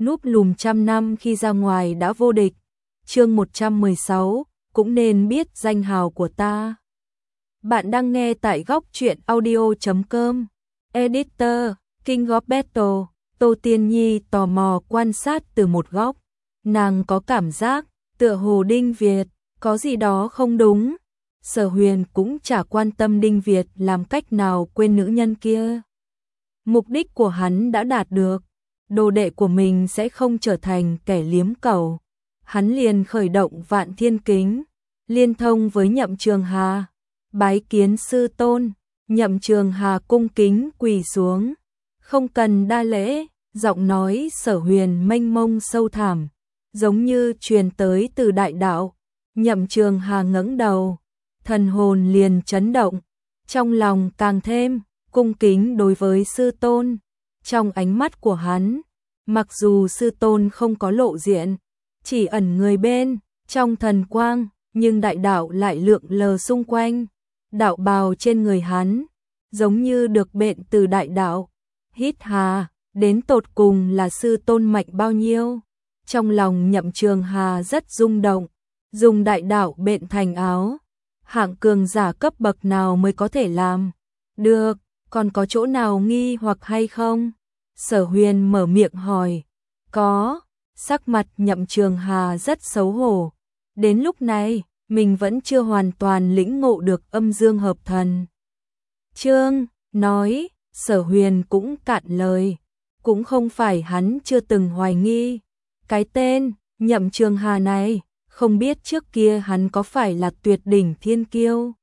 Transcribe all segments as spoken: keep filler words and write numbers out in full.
núp lùm trăm năm khi ra ngoài đã vô địch. Chương một trăm mười sáu, cũng nên biết danh hào của ta. Bạn đang nghe tại góc truyện audio chấm com. Editor, King of Battle. Tô Tiên Nhi tò mò quan sát từ một góc. Nàng có cảm giác, tựa hồ Đinh Việt, có gì đó không đúng. Sở Huyền cũng chả quan tâm Đinh Việt làm cách nào quên nữ nhân kia. Mục đích của hắn đã đạt được, đồ đệ của mình sẽ không trở thành kẻ liếm cầu. Hắn liền khởi động Vạn Thiên Kính, liên thông với Nhậm Trường Hà, bái kiến sư tôn. Nhậm Trường Hà cung kính quỳ xuống, không cần đa lễ, giọng nói Sở Huyền mênh mông sâu thẳm, giống như truyền tới từ đại đạo. Nhậm Trường Hà ngẩng đầu, thần hồn liền chấn động, trong lòng càng thêm cung kính đối với sư tôn. Trong ánh mắt của hắn, mặc dù sư tôn không có lộ diện, chỉ ẩn người bên trong thần quang, nhưng đại đạo lại lượn lờ xung quanh. Đạo bào trên người hắn giống như được bện từ đại đạo. Hít hà, đến tột cùng là sư tôn mạnh bao nhiêu? Trong lòng Nhậm Trường Hà rất rung động, dùng đại đạo bện thành áo, hạng cường giả cấp bậc nào mới có thể làm được, còn có chỗ nào nghi hoặc hay không? Sở Huyền mở miệng hỏi. Có. Sắc mặt Nhậm Trường Hà rất xấu hổ. Đến lúc này, mình vẫn chưa hoàn toàn lĩnh ngộ được âm dương hợp thần. Trương, nói, Sở Huyền cũng cạn lời. Cũng không phải hắn chưa từng hoài nghi. Cái tên, Nhậm Trường Hà này, không biết trước kia hắn có phải là tuyệt đỉnh thiên kiêu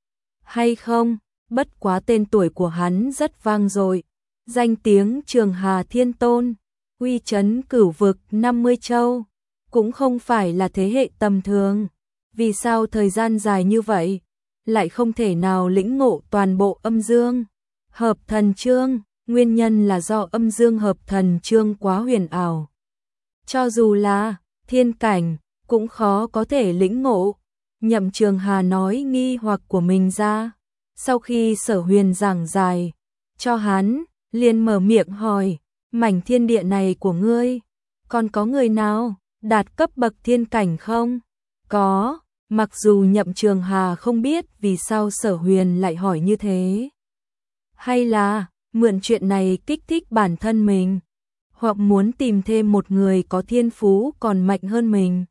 hay không, bất quá tên tuổi của hắn rất vang dội. Danh tiếng Trường Hà Thiên Tôn, uy chấn cửu vực năm mươi châu, cũng không phải là thế hệ tầm thường. Vì sao thời gian dài như vậy, lại không thể nào lĩnh ngộ toàn bộ âm dương hợp thần chương? Nguyên nhân là do âm dương hợp thần chương quá huyền ảo. Cho dù là thiên cảnh, cũng khó có thể lĩnh ngộ. Nhậm Trường Hà nói nghi hoặc của mình ra. Sau khi Sở Huyền giảng giải cho hắn, liền mở miệng hỏi, mảnh thiên địa này của ngươi, còn có người nào đạt cấp bậc thiên cảnh không? Có. Mặc dù Nhậm Trường Hà không biết vì sao Sở Huyền lại hỏi như thế, hay là mượn chuyện này kích thích bản thân mình, hoặc muốn tìm thêm một người có thiên phú còn mạnh hơn mình,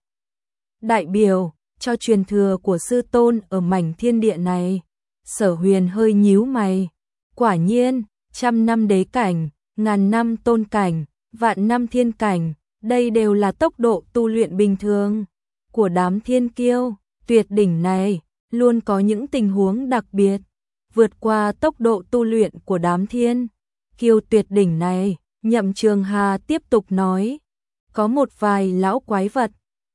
đại biểu cho truyền thừa của sư tôn ở mảnh thiên địa này. Sở Huyền hơi nhíu mày. Quả nhiên, trăm năm đế cảnh, ngàn năm tôn cảnh, vạn năm thiên cảnh, đây đều là tốc độ tu luyện bình thường của đám thiên kiêu. Tuyệt đỉnh này luôn có những tình huống đặc biệt, vượt qua tốc độ tu luyện của đám thiên kiêu tuyệt đỉnh này. Nhậm Trường Hà tiếp tục nói, có một vài lão quái vật,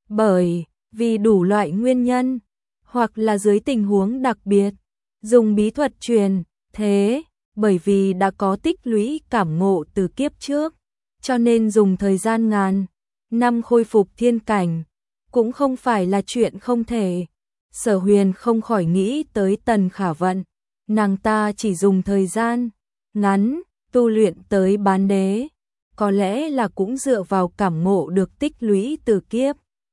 bởi vì đủ loại nguyên nhân, hoặc là dưới tình huống đặc biệt, dùng bí thuật truyền thế, bởi vì đã có tích lũy cảm ngộ từ kiếp trước, cho nên dùng thời gian ngàn năm khôi phục thiên cảnh, cũng không phải là chuyện không thể. Sở Huyền không khỏi nghĩ tới Tần Khả Vận, nàng ta chỉ dùng thời gian ngắn tu luyện tới bán đế, có lẽ là cũng dựa vào cảm ngộ được tích lũy từ kiếp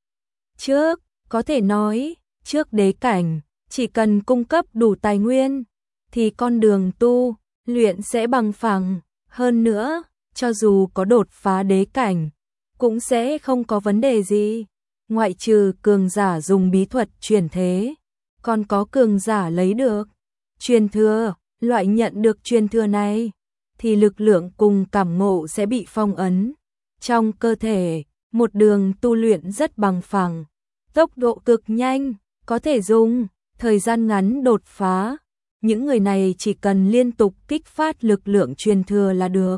trước. Có thể nói, trước đế cảnh, chỉ cần cung cấp đủ tài nguyên, thì con đường tu luyện sẽ bằng phẳng. Hơn nữa, cho dù có đột phá đế cảnh, cũng sẽ không có vấn đề gì. Ngoại trừ cường giả dùng bí thuật truyền thế, còn có cường giả lấy được truyền thừa. Loại nhận được truyền thừa này, thì lực lượng cùng cảm ngộ sẽ bị phong ấn trong cơ thể, một đường tu luyện rất bằng phẳng, tốc độ cực nhanh, có thể dùng thời gian ngắn đột phá. Những người này chỉ cần liên tục kích phát lực lượng truyền thừa là được.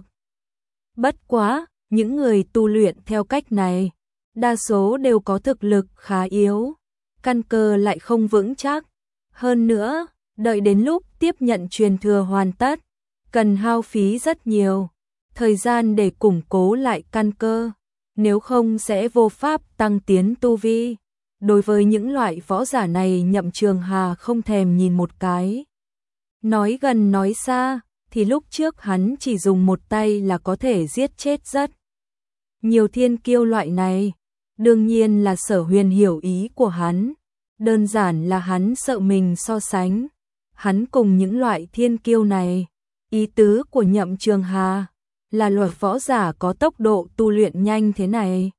Bất quá, những người tu luyện theo cách này, đa số đều có thực lực khá yếu, căn cơ lại không vững chắc. Hơn nữa, đợi đến lúc tiếp nhận truyền thừa hoàn tất, cần hao phí rất nhiều thời gian để củng cố lại căn cơ, nếu không sẽ vô pháp tăng tiến tu vi. Đối với những loại võ giả này, Nhậm Trường Hà không thèm nhìn một cái. Nói gần nói xa, thì lúc trước hắn chỉ dùng một tay là có thể giết chết rất nhiều thiên kiêu loại này. Đương nhiên là Sở Huyền hiểu ý của hắn, đơn giản là hắn sợ mình so sánh. Hắn cùng những loại thiên kiêu này, ý tứ của Nhậm Trường Hà là luật võ giả có tốc độ tu luyện nhanh thế này.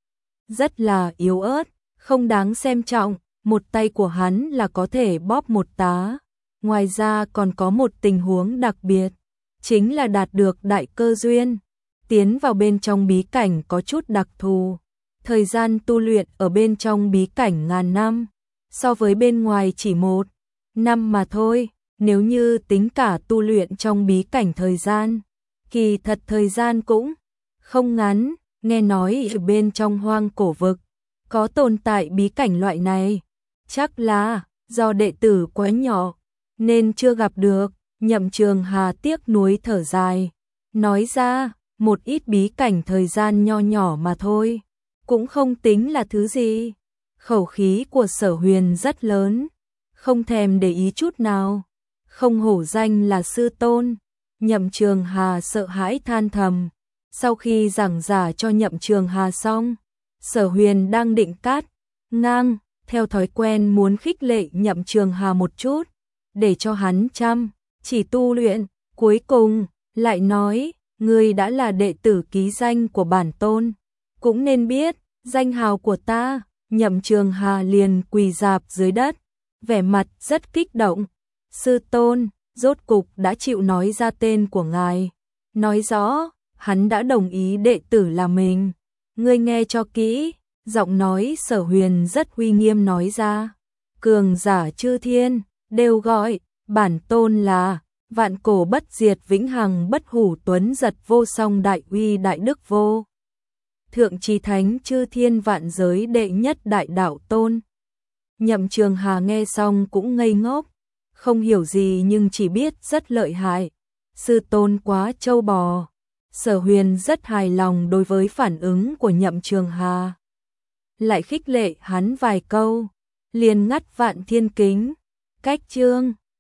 Rất là yếu ớt, không đáng xem trọng, một tay của hắn là có thể bóp một tá. Ngoài ra còn có một tình huống đặc biệt, chính là đạt được đại cơ duyên, tiến vào bên trong bí cảnh có chút đặc thù. Thời gian tu luyện ở bên trong bí cảnh ngàn năm, so với bên ngoài chỉ một năm mà thôi. Nếu như tính cả tu luyện trong bí cảnh thời gian, kỳ thật thời gian cũng không ngắn. Nghe nói ở bên trong hoang cổ vực có tồn tại bí cảnh loại này, chắc là do đệ tử quá nhỏ nên chưa gặp được. Nhậm Trường Hà tiếc nuối thở dài, nói ra một ít bí cảnh thời gian nho nhỏ mà thôi, cũng không tính là thứ gì. Khẩu khí của Sở Huyền rất lớn, không thèm để ý chút nào, không hổ danh là sư tôn. Nhậm Trường Hà sợ hãi than thầm. Sau khi giảng giải cho Nhậm Trường Hà xong, Sở Huyền đang định cắt ngang, theo thói quen muốn khích lệ Nhậm Trường Hà một chút, để cho hắn chăm chỉ tu luyện. Cuối cùng lại nói, ngươi đã là đệ tử ký danh của bản tôn, cũng nên biết danh hào của ta. Nhậm Trường Hà liền quỳ rạp dưới đất, vẻ mặt rất kích động. Sư tôn, rốt cục đã chịu nói ra tên của ngài, nói rõ hắn đã đồng ý đệ tử là mình. Ngươi nghe cho kỹ, giọng nói Sở Huyền rất uy nghiêm nói ra. Cường giả chư thiên đều gọi bản tôn là vạn cổ bất diệt vĩnh hằng bất hủ tuấn giật vô song đại uy đại đức vô thượng chí thánh chư thiên vạn giới đệ nhất đại đạo tôn. Nhậm Trường Hà nghe xong cũng ngây ngốc, không hiểu gì nhưng chỉ biết rất lợi hại. Sư tôn quá trâu bò. Sở Huyền rất hài lòng đối với phản ứng của Nhậm Trường Hà, lại khích lệ hắn vài câu, liền ngắt Vạn Thiên Kính. Cách chương